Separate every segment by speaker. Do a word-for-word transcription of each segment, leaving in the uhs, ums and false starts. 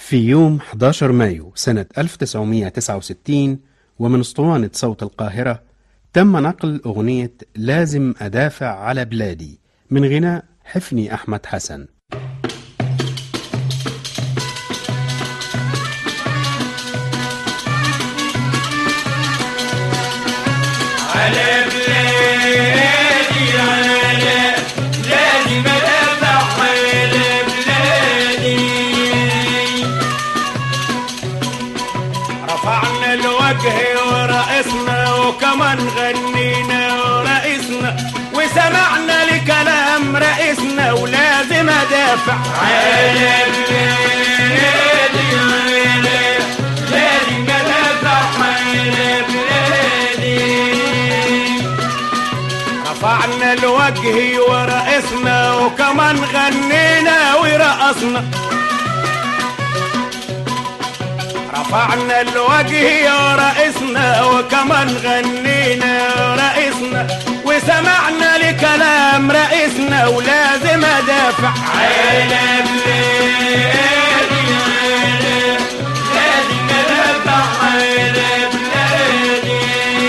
Speaker 1: في يوم حداشر مايو سنة ألف وتسعمائة وتسعة وستين ومن اسطوانة صوت القاهرة تم نقل أغنية لازم أدافع على بلادي من غناء حفني أحمد حسن.
Speaker 2: على بلادي على لازم أدافع على بلادي، رفعنا الوجه ورقصنا وكمان غنينا ورقصنا وسمعنا لكلام رئيسنا ولازم أدافع على بلادي على لازم أدافع على بلادي، رفعنا الوجه ورقصنا وكمان غنينا ورقصنا، رفعنا الوجه ورقصنا وكمان غنينا ورقصنا وسمعنا لكلام رئيسنا ولازم أدافع على بلادي على لازم أدافع على بلادي.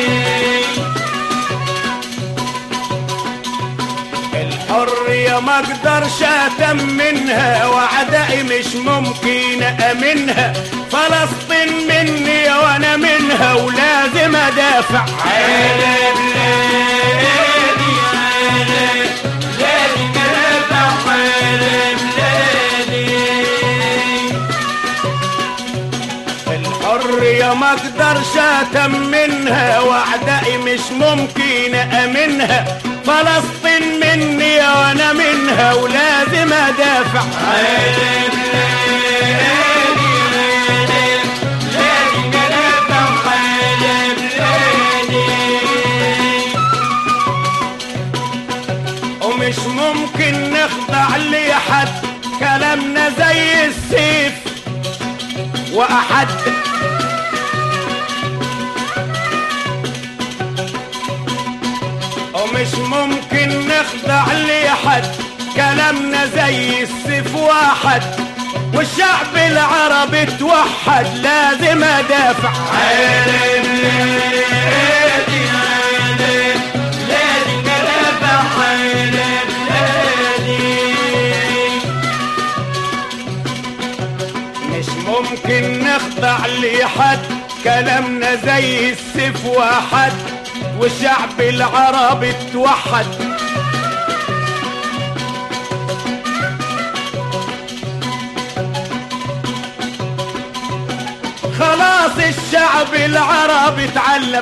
Speaker 2: الحرية ما اقدرش اتمنها واعدائي مش ممكن امنها، فلسطين مني وانا منها ولازم ادافع على بلادي على لازم ادافع على بلادي. الحرية ما اقدرش اتمنها واعدائي مش ممكن امنها، فلسطين مني وانا منها ولازم ادافع على بلادي على لازم ادافع على بلادي. ومش ممكن نخضع لحد، كلامنا زي السيف واحد، ومش ممكن نخضع لحد، كلامنا زي السيف واحد، والشعب العربي توحد لازم ادافع على بلادي على لازم ادافع على بلادي. مش ممكن نخضع لحد، كلامنا زي السيف واحد، والشعب العربي توحد. خلاص الشعب العربي اتعلم،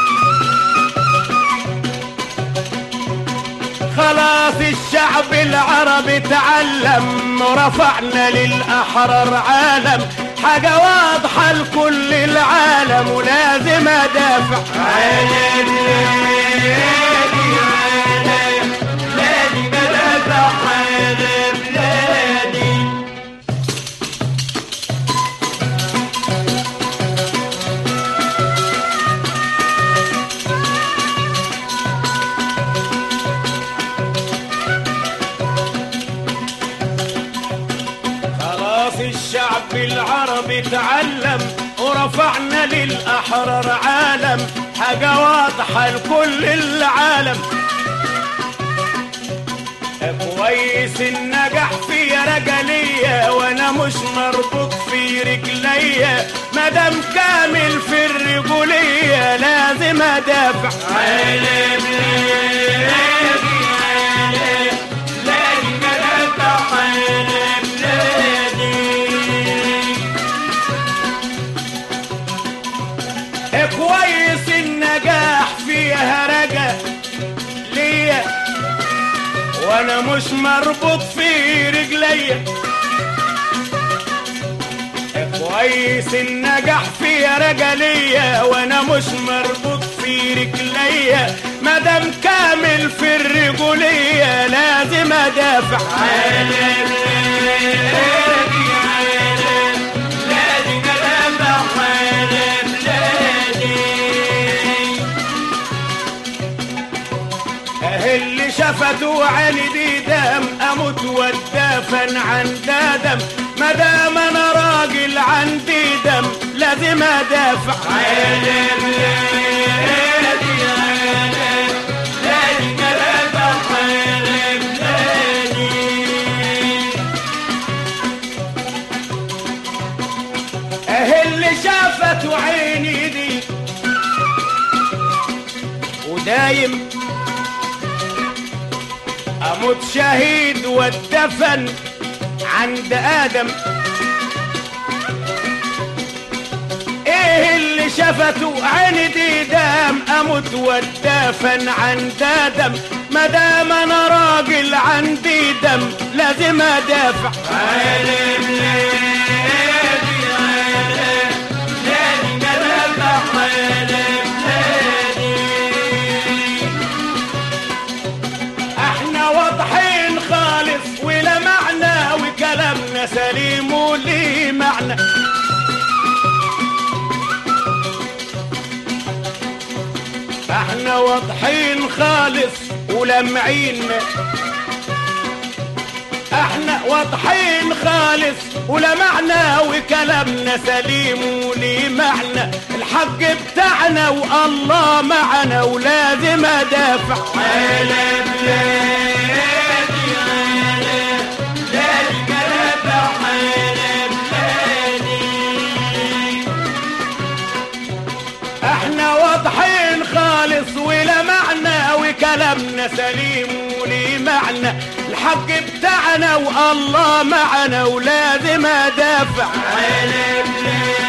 Speaker 2: خلاص الشعب العربي اتعلم، ورفعنا للأحرار عالم، حاجة واضحة لكل العالم ولازم أدافع على بلادي على لازم أدافع على بلادي. خلاص الشعب العربي تعلم، ورفعنا للأحرار عالم، حاجة واضحة لكل العالم. كويس النجاح في رجلية وانا مش مربوط في رجليا، مدام كامل في الرجولية لازم ادافع على بلادي على لازم ادافع على بلادي. كويس النجاح فيها رجا ليا وانا مش مربوط في رجليا، كويس النجاح فيها رجا ليا وانا مش مربوط في رجليا، مدام كامل في الرجولية لازم ادافع على بلادي على لازم ادافع على بلادي. اللي شفته عيني دي دم اموت واتدافن عن دادم، مدام انا راجل ادافع على بلادي على بلادي ادافع على بلادي. اهي اللي شافته عيني دي ودايم اموت شهيد واتدفن عند ادم. ايه اللي شافته عيني دي دام اموت واتدفن عند ادم. مادام انا راجل عندي دم لازم ادافع على بلادي على بلادي ندافع على بلادي. احنا واضحين خالص ولا معنى وكلامنا سليم وليه معنى. احنا واضحين خالص ولمعين. احنا واضحين خالص ولا معنى وكلامنا سليم وليه معنى. الحق بتاعنا والله معنا ولازم ادافع على بلادي على بلادي ادافع على بلادي. احنا واضحين خالص ولا معنى وكلامنا سليم وليه معنى. الحق بتاعنا والله معنا ولازم ادافع على بلادي